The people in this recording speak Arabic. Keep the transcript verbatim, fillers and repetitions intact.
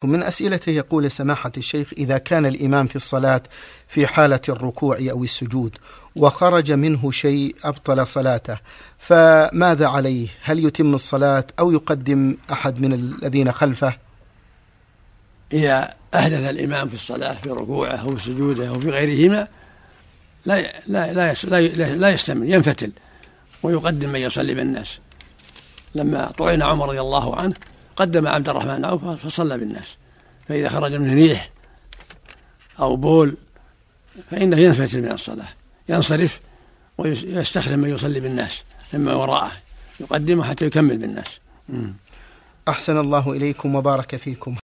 ومن أسئلته يقول سماحة الشيخ: إذا كان الإمام في الصلاة في حالة الركوع أو السجود وخرج منه شيء أبطل صلاته، فماذا عليه؟ هل يتم الصلاة أو يقدم أحد من الذين خلفه؟ إذا أحدث الإمام في الصلاة في ركوعه أو سجوده أو في غيرهما لا لا لا لا, لا يستمر، ينفتل ويقدم من يصلي بالناس. لما طعن عمر رضي الله عنه قدم عبد الرحمن بن عوف فصلى بالناس، فإذا خرج منه ريح أو بول فإنه ينفتل من الصلاة، ينصرف ويستخدم من يصلي بالناس مما وراءه، يقدمه حتى يكمل بالناس. أحسن الله إليكم وبارك فيكم.